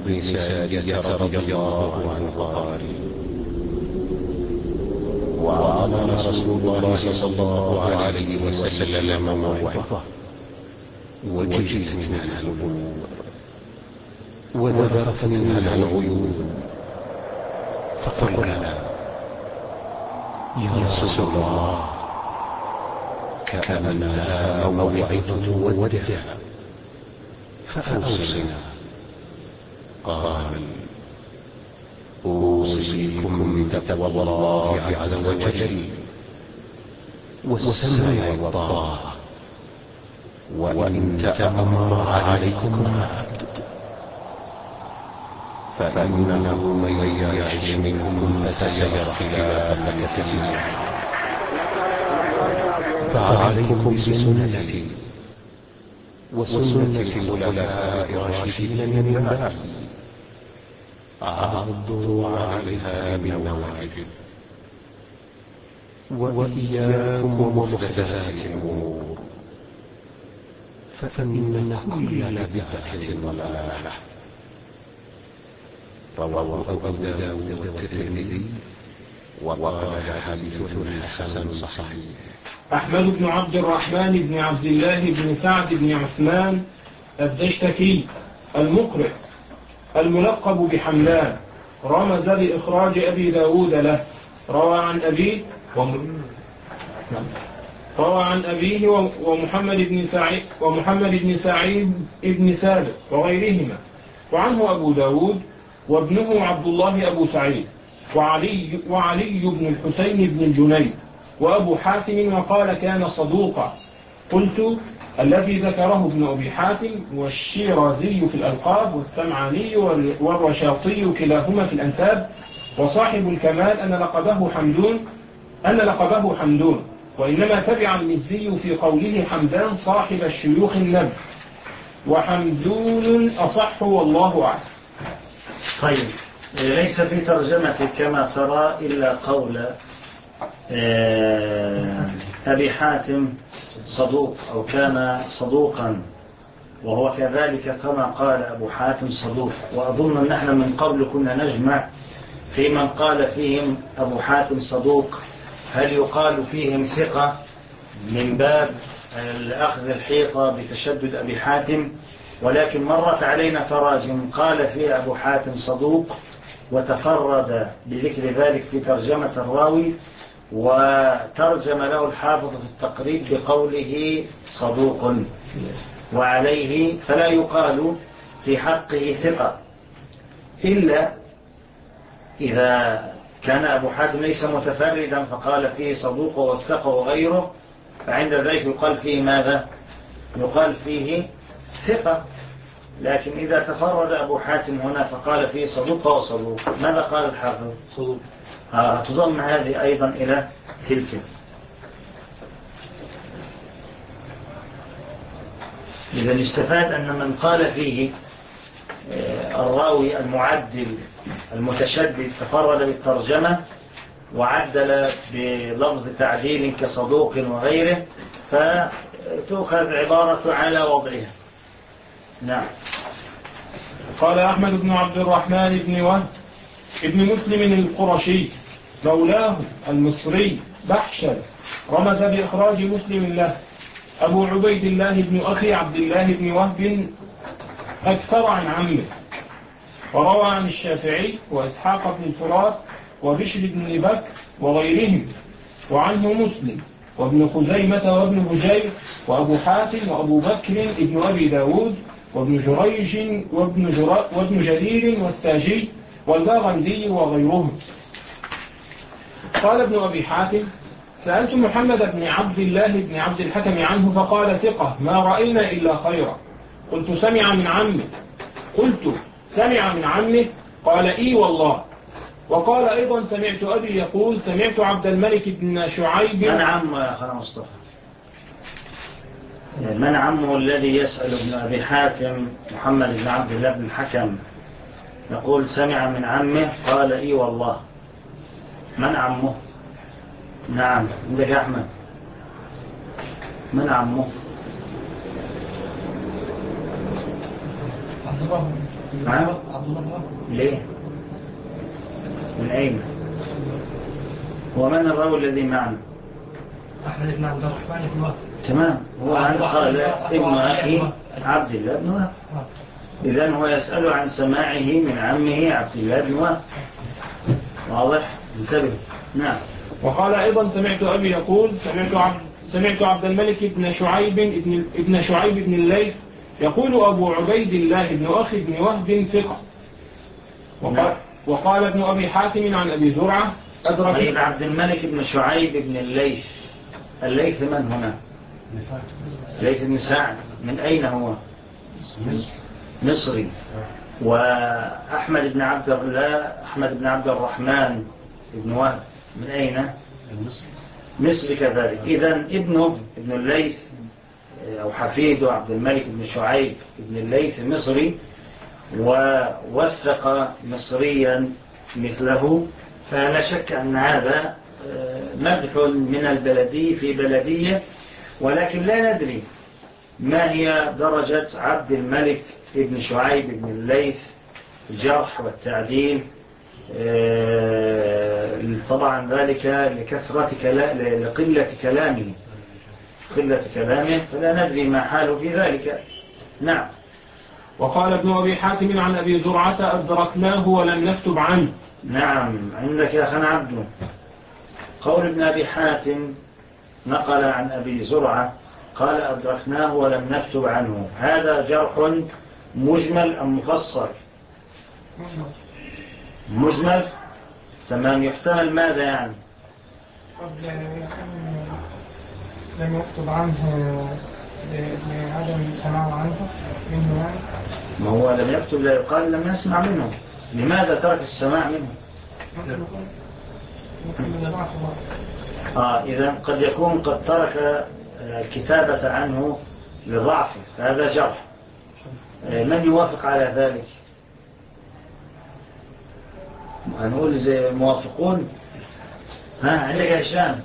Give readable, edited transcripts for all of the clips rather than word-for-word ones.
بن سارية رضي الله عنه قال: وعظنا رسول الله صلى الله عليه وسلم موعظة وجلت منها القلوب وذبرت منها العيون، فقلنا: يا رسول الله، كأنها موعظة ودع، فأوصنا. قال: أوصيكم بتقوى الله عز وجل والسمع والطاعة، وإن تأمر عليكم عبد، فإنه من يعش منكم فسيرى اختلافا كثيرا، فعليكم بسنتي وسنة الخلفاء الراشدين من بعدي، عضوا عليها بالنواجذ، وإياكم ومحدثات الأمور، فإن كل بدعة ضلالة. رواه أبو داود والترمذي وقال حديث حسن صحيح. أحمد بن عبد الرحمن بن عبد الله بن سعد بن عثمان الدشتكي المقرئ الملقب بحملان، رمز لإخراج أبي داود له. روى عن أبيه ومحمد بن سعيد بن ثابت وغيرهما، وعنه أبو داود وابنه عبد الله أبو سعيد وعلي بن الحسين بن الجنيد وأبو حاتم، وقال: كان صدوقا. قلت: الذي ذكره ابن أبي حاتم والشيرازي في الألقاب والسمعاني والرشاطي كلاهما في الأنساب، وصاحب الكمال أن لقبه حمدون، وإنما تبع المزي في قوله حمدان صاحب الشيوخ النبي، وحمدون أصح والله أعلم. طيب، ليس في ترجمة كما ترى إلا قول أبي حاتم صدوق أو كان صدوقا، وهو كذلك كما قال أبو حاتم صدوق. وأظن أن احنا من قبل كنا نجمع في من قال فيهم أبو حاتم صدوق، هل يقال فيهم ثقة من باب الأخذ الحيطة بتشدد أبي حاتم، ولكن مرت علينا تراجم قال فيها أبو حاتم صدوق وتفرد بذكر ذلك في ترجمة الراوي، وترجم له الحافظ في التقريب بقوله صدوق، وعليه فلا يقال في حقه ثقة، إلا إذا كان أبو حاتم ليس متفردا فقال فيه صدوق ووثقه وغيره، فعند ذلك يقال فيه ماذا؟ يقال فيه ثقة. لكن إذا تفرد أبو حاتم هنا فقال فيه صدوق وصدوق، ماذا قال الحافظ؟ صدوق. تضم هذه أيضا إلى تلك. إذا استفاد أن من قال فيه الراوي المعدل المتشدد تفرد بالترجمة وعدل بلفظ تعديل كصدوق وغيره، فتؤخذ عبارة على وضعها. نعم. قال أحمد بن عبد الرحمن بن وهب ابن مسلم القرشي مولاه المصري بحشل، رمز بإخراج مسلم له. أبو عبيد الله بن أخي عبد الله بن وهب أكثر عن عمه، وروى عن الشافعي وإسحاق بن الفرات وبشر بن بكر وغيرهم، وعنه مسلم وابن خزيمة وابن بجير وأبو حاتم وأبو بكر ابن أبي داود وابن جريج وابن جرير والتاجي والباغندي وغيرهم. قال ابن أبي حاتم: سألت محمد بن عبد الله بن عبد الحكم عنه فقال: ثقة، ما رأينا إلا خيرا. قلت: سمع من عمه؟ قلت: سمع من عمه؟ قال: إي والله. وقال أيضا: سمعت أبي يقول: سمعت عبد الملك بن شعيب. من عمه يا أخي مصطفى؟ من عمه الذي يسأل ابن أبي حاتم محمد بن عبد الله بن الحكم يقول سمع من عمه؟ قال: إي والله. من عمه؟ نعم، عندك أحمد. من عمه؟ نعم. ليه؟ من أين؟ ومن الراوي الذي معنا؟ أحمد بن عبد الرحمن بن وهب. تمام. هو قال ابن أخي عبد الله بن وهب. إذن هو يسأل عن سماعه من عمه عبد الله بن وهب. واضح؟ انتبه. نعم. وقال أيضا سمعت أبي يقول سمعت عبد الملك بن شعيب بن الليث يقول أبو عبيد الله بن أخي بن وهب ثقة. وقال ابن أبي حاتم عن أبي زرعة طيب عبد الملك بن شعيب بن الليث. الليث من هنا؟ الليث بن سعد. من أين هو؟ مصري. وأحمد بن عبد الرحمن بن وهب من أين؟ مصري كذلك. إذن ابن الليث أو حفيده عبد الملك بن شعيب بن الليث مصري، ووثق مصريا مثله، فلا شك أن هذا مدح من البلدي في بلدية، ولكن لا ندري ما هي درجة عبد الملك بن شعيب بن الليث الجرح والتعديل. طبعا ذلك لقلة كلامه، فلا ندري ما حاله في ذلك. نعم. وقال ابن أبي حاتم عن أبي زرعة أدركناه ولم نكتب عنه. نعم. عندك يا أخنا عبده قول ابن أبي حاتم نقل عن أبي زرعة قال أدركناه ولم نكتب عنه. هذا جرح مجمل أم مفصل؟ مجمل. تمام. يحتمل ماذا يعني؟ لم يكتب عنه لعدم سماعه عنه منه يعني. ما هو لم يكتب لا يقال لم يسمع منه. لماذا ترك السماع منه؟ إذن قد يكون قد ترك الكتابة عنه لضعفه، هذا جرح. من يوافق على ذلك؟ هنقول زي موافقون. عندك يا هشام؟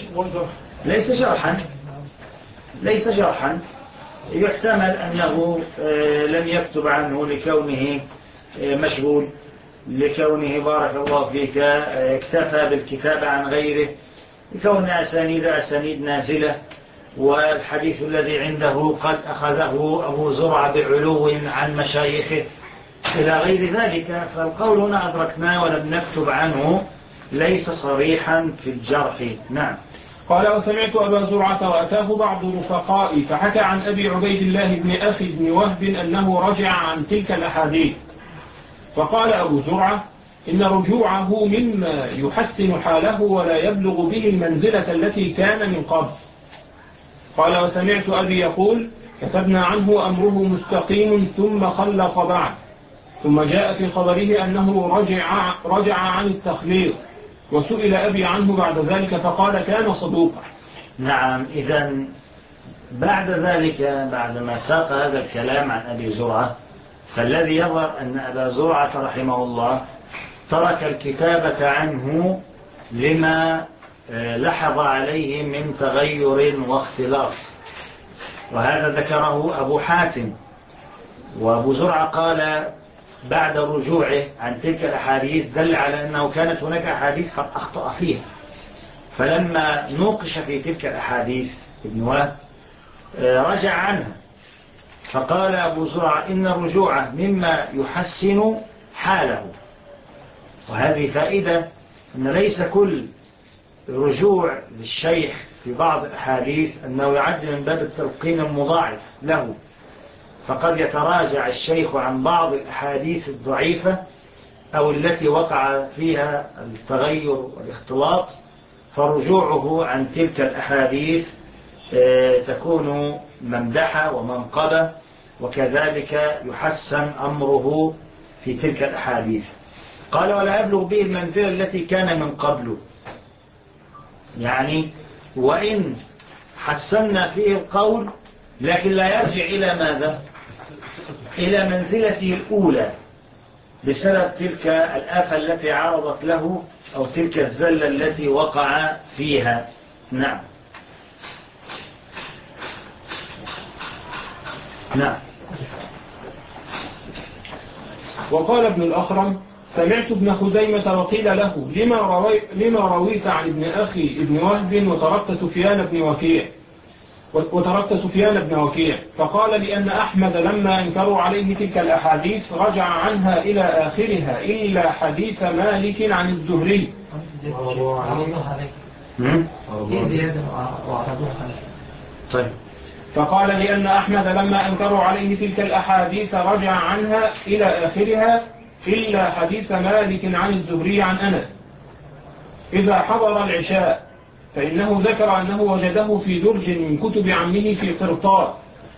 ليس جرحا. يحتمل أنه لم يكتب عنه لكونه مشغول، لكونه بارك الله فيك اكتفى بالكتابة عن غيره، لكون أسانيد نازلة، والحديث الذي عنده قد أخذه أبو زرعة بعلو عن مشايخه إلى غير ذلك. فالقول هنا أدركناه ولم نكتب عنه ليس صريحا في الجرح. نعم. قال وسمعت أبا زرعة وأتاه بعض رفقائي فحكى عن أبي عبيد الله بن أخي بن وهب أنه رجع عن تلك الأحاديث، فقال أبو زرعة إن رجوعه مما يحسن حاله ولا يبلغ به المنزلة التي كان من قبل. قال وسمعت أبي يقول كتبنا عنه أمره مستقيم ثم خلق بعد، ثم جاء في خبره أنه رجع عن التخليط، وسئل أبي عنه بعد ذلك فقال كان صدوقا. نعم. إذن بعد ذلك بعدما ساق هذا الكلام عن أبي زرعة، فالذي يظهر أن أبا زرعة رحمه الله ترك الكتابة عنه لما لحظ عليه من تغير واختلاط، وهذا ذكره أبو حاتم. وأبو زرعة قال بعد رجوعه عن تلك الأحاديث دل على أنه كانت هناك أحاديث قد أخطأ فيها، فلما نوقش في تلك الأحاديث ابن وهب رجع عنها، فقال أبو زرعة إن الرجوع مما يحسن حاله. وهذه فائدة أن ليس كل رجوع للشيخ في بعض الأحاديث أنه يعد من باب التلقين المضاعف له، فقد يتراجع الشيخ عن بعض الأحاديث الضعيفة أو التي وقع فيها التغير والاختلاط، فرجوعه عن تلك الأحاديث تكون ممدحة ومنقبة، وكذلك يحسن أمره في تلك الأحاديث. قال ولا يبلغ به المنزلة التي كان من قبله، يعني وإن حسنا فيه القول لكن لا يرجع إلى ماذا؟ إلى منزلته الأولى بسبب تلك الآفة التي عرضت له أو تلك الزلة التي وقع فيها. نعم. وقال ابن الأخرم: سمعت ابن خزيمة وقيل له: لما رويت عن ابن أخي ابن وهب وتركت سفيان بن وكيع؟ فقال: لأن أحمد لما أنكروا عليه تلك الأحاديث رجع عنها إلى آخرها إلا حديث مالك عن الزهري. طيب. فقال: لأن أحمد لما أنكروا عليه تلك الأحاديث رجع عنها إلى آخرها إلا حديث مالك عن الزهري عن أنس: إذا حضر العشاء فإنه ذكر أنه وجده في درج من كتب عمه في قرطاس.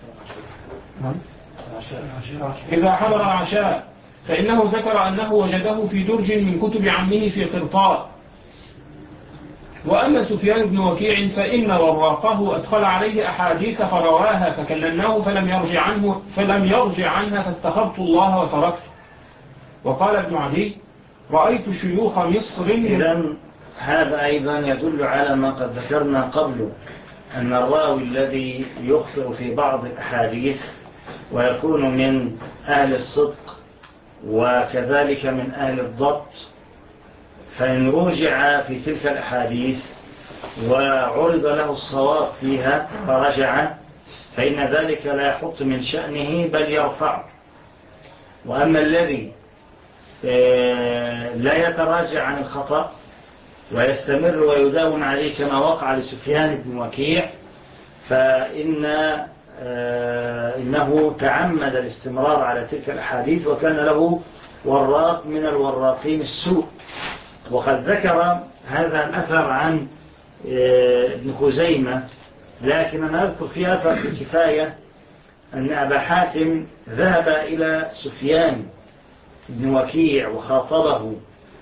إذا حضر العشاء فإنه ذكر أنه وجده في درج من كتب عمه في قرطاس. وأما سفيان بن وكيع فإن وراقه أدخل عليه أحاديث فرواها فكلمناه فلم يرجع عنها فاستخرت الله وتركته. وقال ابن عدي: رأيت شيوخ مصر. إذن هذا أيضا يدل على ما قد ذكرنا قبل، أن الراوي الذي يخطئ في بعض الأحاديث ويكون من أهل الصدق وكذلك من أهل الضبط، فإن رجع في تلك الأحاديث وعرض له الصواب فيها فرجع، فإن ذلك لا يحط من شأنه بل يرفع. وأما الذي لا يتراجع عن الخطأ ويستمر ويداوم عليه كما وقع لسفيان بن وكيع، إنه تعمد الاستمرار على تلك الأحاديث وكان له وراق من الوراقين السوء. وقد ذكر هذا الأثر عن ابن خزيمة، لكن أنا أذكر في أثر في الكفاية أن أبا حاتم ذهب إلى سفيان بن وكيع وخاطبه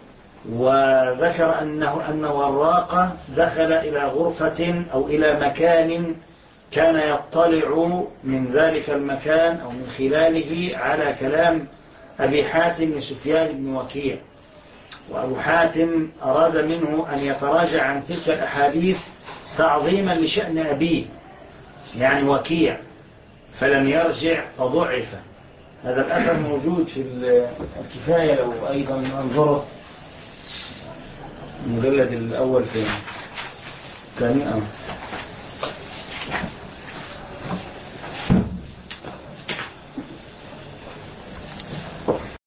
وذكر أن وراق دخل إلى غرفة أو إلى مكان كان يطلع من ذلك المكان أو من خلاله على كلام أبي حاتم لسفيان بن وكيع، وأبو حاتم أراد منه أن يتراجع عن تلك الأحاديث تعظيما لشأن أبيه يعني وكيع، فلم يرجع فضعف. هذا الأثر موجود في الكفاية لو أيضا أنظره المجلد الأول في الثاني.